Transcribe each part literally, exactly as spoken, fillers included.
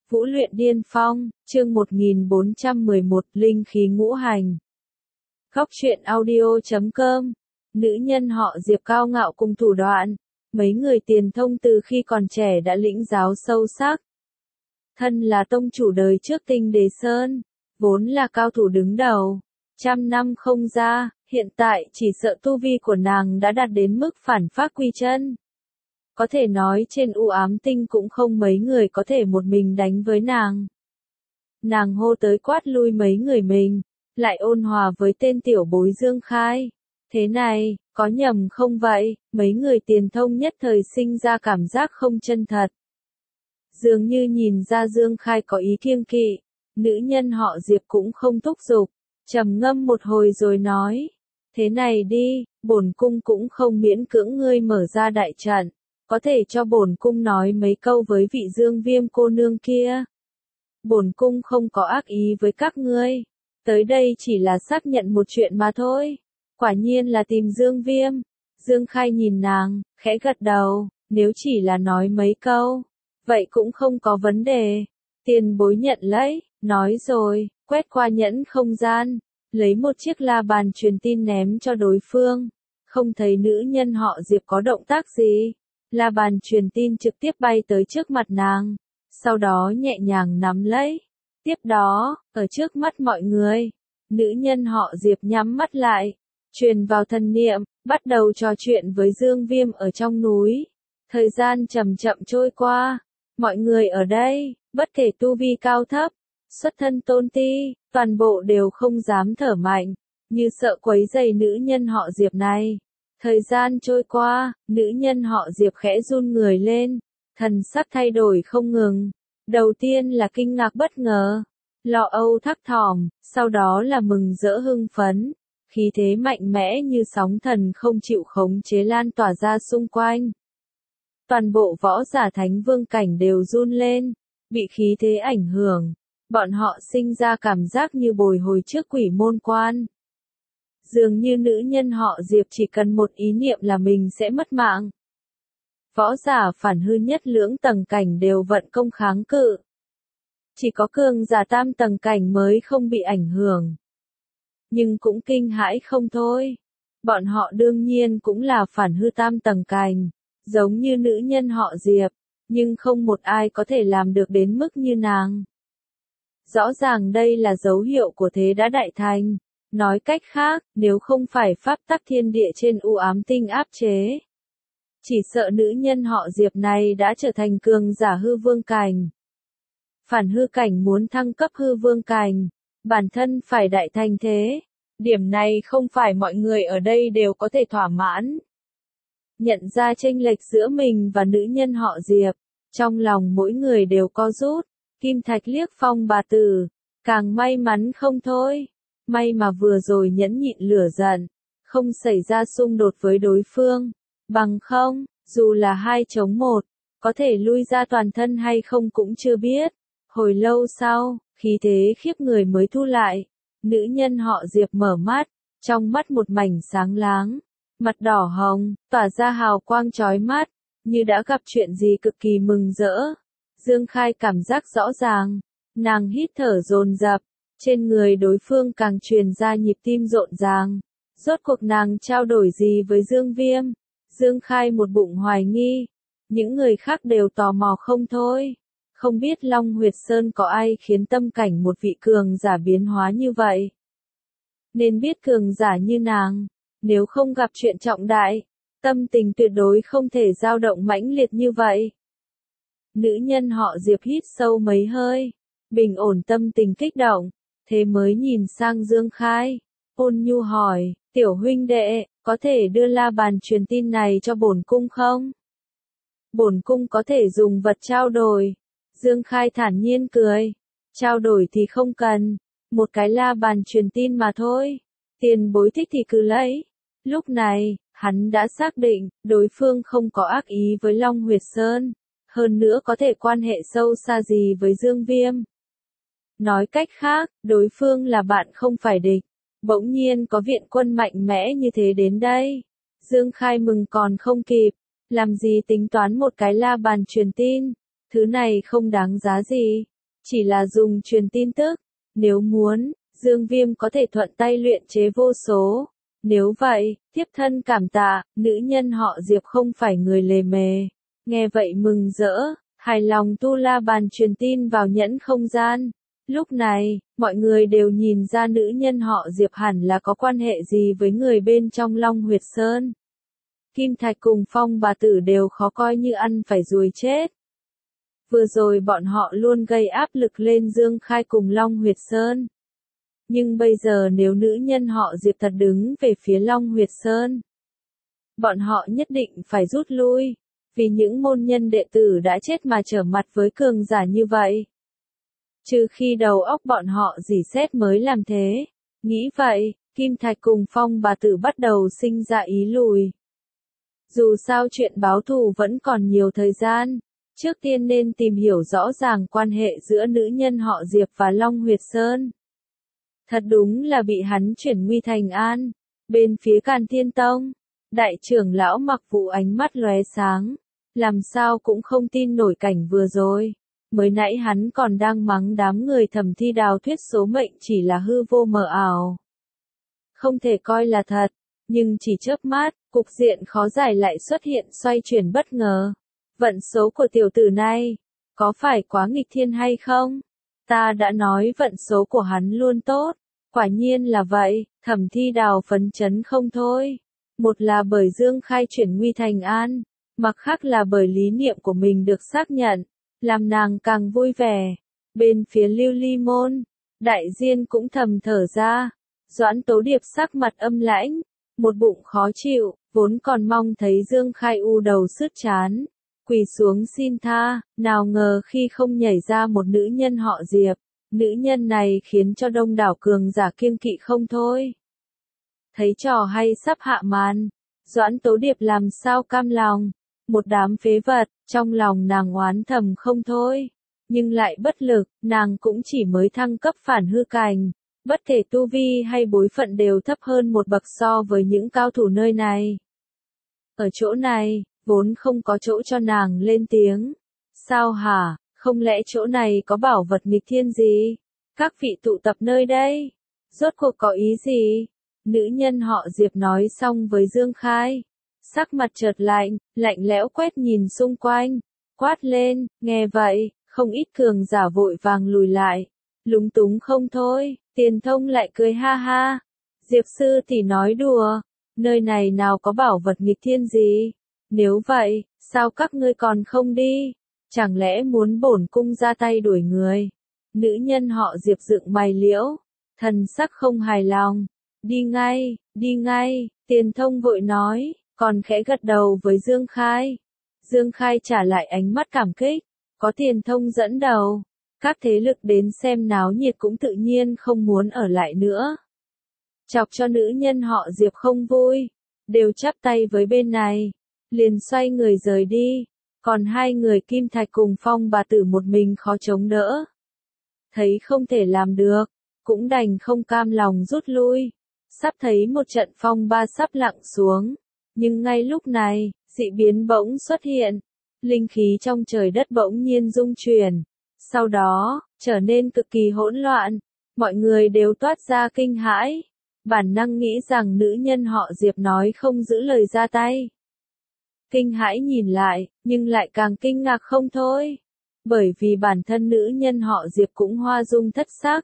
Vũ luyện điên phong, chương một nghìn bốn trăm mười một, linh khí ngũ hành. Góc truyện audio chấm com. Nữ nhân họ Diệp cao ngạo cùng thủ đoạn. Mấy người tiền thông từ khi còn trẻ đã lĩnh giáo sâu sắc. Thân là tông chủ đời trước Tinh Đế Sơn, vốn là cao thủ đứng đầu. Trăm năm không ra, hiện tại chỉ sợ tu vi của nàng đã đạt đến mức phản phác quy chân. Có thể nói trên u ám tinh cũng không mấy người có thể một mình đánh với nàng. Nàng hô tới quát lui mấy người mình, lại ôn hòa với tên tiểu bối Dương Khai. Thế này, có nhầm không vậy? Mấy người tiền thông nhất thời sinh ra cảm giác không chân thật. Dường như nhìn ra Dương Khai có ý kiêng kỵ, nữ nhân họ Diệp cũng không thúc giục, trầm ngâm một hồi rồi nói. Thế này đi, bổn cung cũng không miễn cưỡng ngươi mở ra đại trận. Có thể cho bổn cung nói mấy câu với vị Dương Viêm cô nương kia. Bổn cung không có ác ý với các ngươi. Tới đây chỉ là xác nhận một chuyện mà thôi. Quả nhiên là tìm Dương Viêm. Dương Khai nhìn nàng, khẽ gật đầu, nếu chỉ là nói mấy câu, vậy cũng không có vấn đề. Tiền bối nhận lấy, nói rồi, quét qua nhẫn không gian, lấy một chiếc la bàn truyền tin ném cho đối phương. Không thấy nữ nhân họ Diệp có động tác gì. La bàn truyền tin trực tiếp bay tới trước mặt nàng, sau đó nhẹ nhàng nắm lấy. Tiếp đó, ở trước mắt mọi người, nữ nhân họ Diệp nhắm mắt lại, truyền vào thần niệm, bắt đầu trò chuyện với Dương Viêm ở trong núi. Thời gian chậm chậm trôi qua, mọi người ở đây, bất kể tu vi cao thấp, xuất thân tôn ti, toàn bộ đều không dám thở mạnh, như sợ quấy rầy nữ nhân họ Diệp này. Thời gian trôi qua, nữ nhân họ Diệp khẽ run người lên, thần sắc thay đổi không ngừng. Đầu tiên là kinh ngạc bất ngờ, lo âu thắc thỏm, sau đó là mừng rỡ hưng phấn. Khí thế mạnh mẽ như sóng thần không chịu khống chế lan tỏa ra xung quanh. Toàn bộ võ giả thánh vương cảnh đều run lên, bị khí thế ảnh hưởng. Bọn họ sinh ra cảm giác như bồi hồi trước quỷ môn quan. Dường như nữ nhân họ Diệp chỉ cần một ý niệm là mình sẽ mất mạng. Võ giả phản hư nhất lưỡng tầng cảnh đều vận công kháng cự. Chỉ có cường giả tam tầng cảnh mới không bị ảnh hưởng. Nhưng cũng kinh hãi không thôi. Bọn họ đương nhiên cũng là phản hư tam tầng cảnh, giống như nữ nhân họ Diệp, nhưng không một ai có thể làm được đến mức như nàng. Rõ ràng đây là dấu hiệu của thế đã đại thành. Nói cách khác, nếu không phải pháp tắc thiên địa trên u ám tinh áp chế, chỉ sợ nữ nhân họ Diệp này đã trở thành cường giả hư vương cảnh. Phản hư cảnh muốn thăng cấp hư vương cảnh, bản thân phải đại thành thế. Điểm này không phải mọi người ở đây đều có thể thỏa mãn. Nhận ra chênh lệch giữa mình và nữ nhân họ Diệp, trong lòng mỗi người đều co rút. Kim Thạch liếc Phong bà tử, càng may mắn không thôi. May mà vừa rồi nhẫn nhịn lửa giận, không xảy ra xung đột với đối phương. Bằng không, dù là hai chống một, có thể lui ra toàn thân hay không cũng chưa biết. Hồi lâu sau, khí thế khiếp người mới thu lại. Nữ nhân họ Diệp mở mắt, trong mắt một mảnh sáng láng, mặt đỏ hồng, tỏa ra hào quang chói mắt, như đã gặp chuyện gì cực kỳ mừng rỡ. Dương Khai cảm giác rõ ràng, nàng hít thở dồn dập. Trên người đối phương càng truyền ra nhịp tim rộn ràng. Rốt cuộc nàng trao đổi gì với Dương Viêm? Dương Khai một bụng hoài nghi. Những người khác đều tò mò không thôi. Không biết Long Huyệt Sơn có ai khiến tâm cảnh một vị cường giả biến hóa như vậy? Nên biết cường giả như nàng, nếu không gặp chuyện trọng đại, tâm tình tuyệt đối không thể dao động mãnh liệt như vậy. Nữ nhân họ Diệp hít sâu mấy hơi, bình ổn tâm tình kích động. Thế mới nhìn sang Dương Khai, ôn nhu hỏi, tiểu huynh đệ, có thể đưa la bàn truyền tin này cho bổn cung không? Bổn cung có thể dùng vật trao đổi. Dương Khai thản nhiên cười, trao đổi thì không cần, một cái la bàn truyền tin mà thôi. Tiền bối thích thì cứ lấy. Lúc này, hắn đã xác định, đối phương không có ác ý với Long Huyệt Sơn, hơn nữa có thể quan hệ sâu xa gì với Dương Viêm. Nói cách khác, đối phương là bạn không phải địch. Bỗng nhiên có viện quân mạnh mẽ như thế đến đây. Dương Khai mừng còn không kịp. Làm gì tính toán một cái la bàn truyền tin. Thứ này không đáng giá gì. chỉ là dùng truyền tin tức. Nếu muốn, Dương Viêm có thể thuận tay luyện chế vô số. Nếu vậy, thiếp thân cảm tạ, nữ nhân họ Diệp không phải người lề mề. Nghe vậy mừng rỡ, hài lòng tu la bàn truyền tin vào nhẫn không gian. Lúc này, mọi người đều nhìn ra nữ nhân họ Diệp hẳn là có quan hệ gì với người bên trong Long Huyệt Sơn. Kim Thạch cùng Phong bà tử đều khó coi như ăn phải ruồi chết. Vừa rồi bọn họ luôn gây áp lực lên Dương Khai cùng Long Huyệt Sơn. Nhưng bây giờ nếu nữ nhân họ Diệp thật đứng về phía Long Huyệt Sơn, bọn họ nhất định phải rút lui, vì những môn nhân đệ tử đã chết mà trở mặt với cường giả như vậy. Trừ khi đầu óc bọn họ rỉ sét mới làm thế. Nghĩ vậy, Kim Thạch cùng Phong bà tử bắt đầu sinh ra ý lùi. Dù sao chuyện báo thù vẫn còn nhiều thời gian, trước tiên nên tìm hiểu rõ ràng quan hệ giữa nữ nhân họ Diệp và Long Huyệt Sơn. Thật đúng là bị hắn chuyển nguy thành an. Bên phía Càn Thiên Tông, đại trưởng lão Mặc Vũ ánh mắt lóe sáng, làm sao cũng không tin nổi cảnh vừa rồi. Mới nãy hắn còn đang mắng đám người Thẩm Thi Đào thuyết số mệnh chỉ là hư vô mờ ảo, không thể coi là thật, nhưng chỉ chớp mắt, cục diện khó giải lại xuất hiện xoay chuyển bất ngờ. Vận số của tiểu tử này, có phải quá nghịch thiên hay không? Ta đã nói vận số của hắn luôn tốt, quả nhiên là vậy, Thẩm Thi Đào phấn chấn không thôi. Một là bởi Dương Khai chuyển nguy thành an, mặt khác là bởi lý niệm của mình được xác nhận, làm nàng càng vui vẻ. Bên phía Lưu Ly Môn, đại diên cũng thầm thở ra, Doãn Tố Điệp sắc mặt âm lãnh, một bụng khó chịu, vốn còn mong thấy Dương Khai u đầu sứt chán, quỳ xuống xin tha, nào ngờ khi không nhảy ra một nữ nhân họ Diệp, nữ nhân này khiến cho đông đảo cường giả kiêng kỵ không thôi. Thấy trò hay sắp hạ màn, Doãn Tố Điệp làm sao cam lòng, một đám phế vật, trong lòng nàng oán thầm không thôi, nhưng lại bất lực, nàng cũng chỉ mới thăng cấp phản hư cảnh, bất kể tu vi hay bối phận đều thấp hơn một bậc so với những cao thủ nơi này. Ở chỗ này, vốn không có chỗ cho nàng lên tiếng. Sao hả, không lẽ chỗ này có bảo vật nghịch thiên gì? Các vị tụ tập nơi đây, rốt cuộc có ý gì? Nữ nhân họ Diệp nói xong với Dương Khai, sắc mặt chợt lạnh, lạnh lẽo quét nhìn xung quanh, quát lên, nghe vậy, không ít cường giả vội vàng lùi lại, lúng túng không thôi. Tiền Thông lại cười ha ha, Diệp sư thì nói đùa, nơi này nào có bảo vật nghịch thiên gì? Nếu vậy, sao các ngươi còn không đi? Chẳng lẽ muốn bổn cung ra tay đuổi người? Nữ nhân họ Diệp dựng mày liễu, thần sắc không hài lòng. Đi ngay, đi ngay, Tiền Thông vội nói, còn khẽ gật đầu với Dương Khai. Dương Khai trả lại ánh mắt cảm kích, có Tiền Thông dẫn đầu, các thế lực đến xem náo nhiệt cũng tự nhiên không muốn ở lại nữa. Chọc cho nữ nhân họ Diệp không vui, đều chắp tay với bên này, liền xoay người rời đi, còn hai người Kim Thạch cùng Phong bà tử một mình khó chống đỡ. Thấy không thể làm được, cũng đành không cam lòng rút lui, sắp thấy một trận phong ba sắp lặng xuống, nhưng ngay lúc này, dị biến bỗng xuất hiện, linh khí trong trời đất bỗng nhiên rung chuyển, sau đó, trở nên cực kỳ hỗn loạn, mọi người đều toát ra kinh hãi, bản năng nghĩ rằng nữ nhân họ Diệp nói không giữ lời ra tay. Kinh hãi nhìn lại, nhưng lại càng kinh ngạc không thôi, bởi vì bản thân nữ nhân họ Diệp cũng hoa dung thất sắc.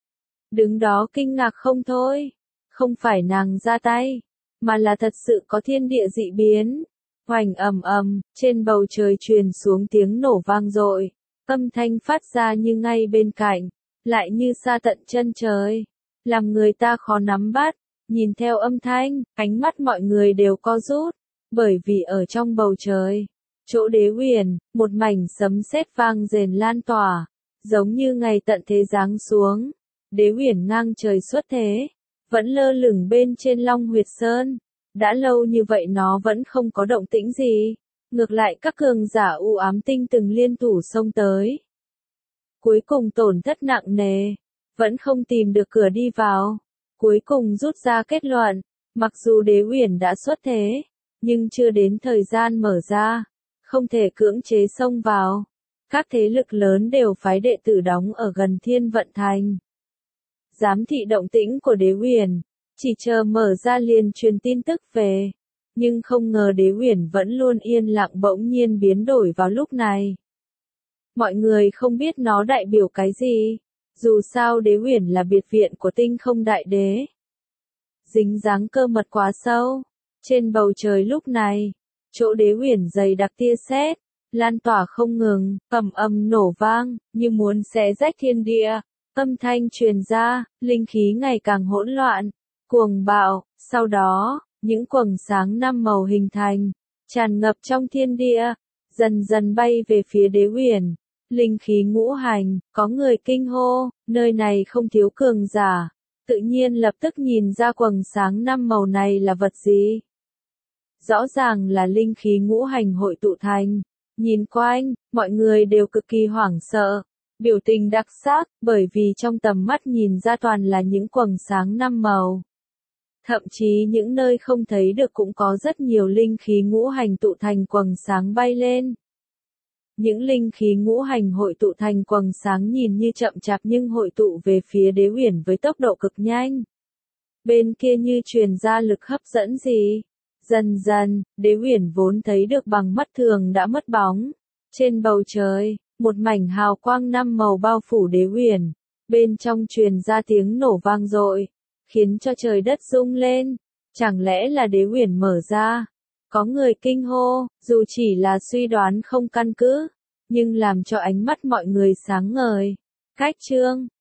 Đứng đó kinh ngạc không thôi, không phải nàng ra tay, mà là thật sự có thiên địa dị biến. Hoành ầm ầm, trên bầu trời truyền xuống tiếng nổ vang dội, âm thanh phát ra như ngay bên cạnh, lại như xa tận chân trời, làm người ta khó nắm bắt. Nhìn theo âm thanh, ánh mắt mọi người đều co rút, bởi vì ở trong bầu trời, chỗ Đế Uyển, một mảnh sấm sét vang rền lan tỏa, giống như ngày tận thế giáng xuống. Đế Uyển ngang trời xuất thế, vẫn lơ lửng bên trên Long Huyệt Sơn. Đã lâu như vậy nó vẫn không có động tĩnh gì, ngược lại các cường giả u ám tinh từng liên thủ xông tới. Cuối cùng tổn thất nặng nề, vẫn không tìm được cửa đi vào. Cuối cùng rút ra kết luận, mặc dù Đế Uyển đã xuất thế, nhưng chưa đến thời gian mở ra, không thể cưỡng chế xông vào. Các thế lực lớn đều phái đệ tử đóng ở gần Thiên Vận Thành. Giám thị động tĩnh của Đế Uyển, chỉ chờ mở ra liền truyền tin tức về. Nhưng không ngờ Đế Uyển vẫn luôn yên lặng bỗng nhiên biến đổi vào lúc này. Mọi người không biết nó đại biểu cái gì. Dù sao Đế Uyển là biệt viện của Tinh Không Đại Đế. Dính dáng cơ mật quá sâu. Trên bầu trời lúc này, chỗ Đế Uyển dày đặc tia sét, lan tỏa không ngừng, ầm ầm nổ vang, như muốn xé rách thiên địa. Âm thanh truyền ra, linh khí ngày càng hỗn loạn, cuồng bạo, sau đó, những quầng sáng năm màu hình thành, tràn ngập trong thiên địa, dần dần bay về phía Đế Uyển. Linh khí ngũ hành, có người kinh hô, nơi này không thiếu cường giả, tự nhiên lập tức nhìn ra quầng sáng năm màu này là vật gì. Rõ ràng là linh khí ngũ hành hội tụ thành, nhìn quanh, mọi người đều cực kỳ hoảng sợ, biểu tình đặc sắc, bởi vì trong tầm mắt nhìn ra toàn là những quầng sáng năm màu. Thậm chí những nơi không thấy được cũng có rất nhiều linh khí ngũ hành tụ thành quầng sáng bay lên. Những linh khí ngũ hành hội tụ thành quầng sáng nhìn như chậm chạp nhưng hội tụ về phía Đế Uyển với tốc độ cực nhanh. Bên kia như truyền ra lực hấp dẫn gì. Dần dần, Đế Uyển vốn thấy được bằng mắt thường đã mất bóng. Trên bầu trời, một mảnh hào quang năm màu bao phủ Đế Uyển. Bên trong truyền ra tiếng nổ vang dội, khiến cho trời đất rung lên. Chẳng lẽ là Đế Uyển mở ra? Có người kinh hô, dù chỉ là suy đoán không căn cứ, nhưng làm cho ánh mắt mọi người sáng ngời. Cách chương